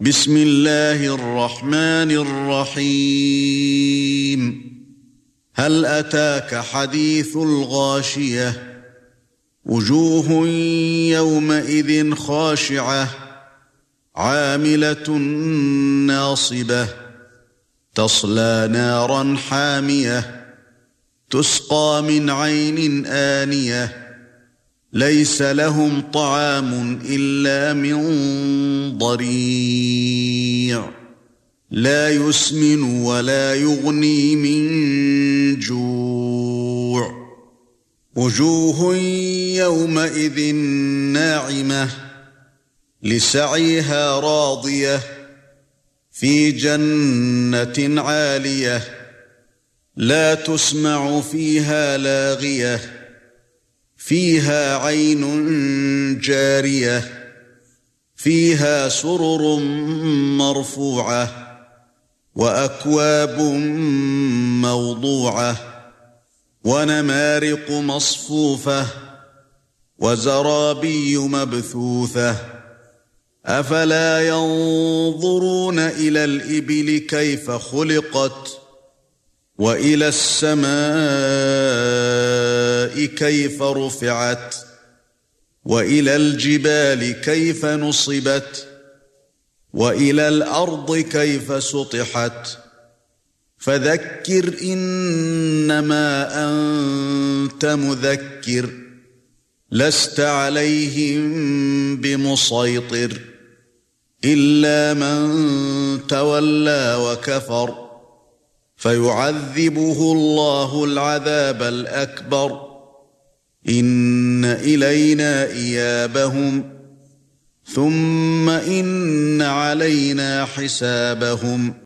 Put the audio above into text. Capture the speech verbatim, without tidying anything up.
بسم الله الرحمن الرحيم هل أتاك حديث الغاشية وجوه يومئذ خاشعة عاملة ناصبة تصلى نارا حامية تسقى من عين آنية ليس لهم طعام إلا من ضريع لا يسمن ولا يغني من جوع وجوه يومئذ ناعمة لسعيها راضية في جنة عالية لا تسمع فيها لاغية فيها عين جارية فيها سرر مرفوعة وأكواب موضوعة ونمارق مصفوفة وزرابي مبثوثة أفلا ينظرون إلى الإبل كيف خلقت وإلى السماء كيف رفعت وإلى الجبال كيف نصبت وإلى الأرض كيف سطحت فذكر إنما أنت مذكر لست عليهم بمسيطر إلا من تولى وكفر فيعذبه الله العذاب الأكبر إن إلينا إيابهم ثم إن علينا حسابهم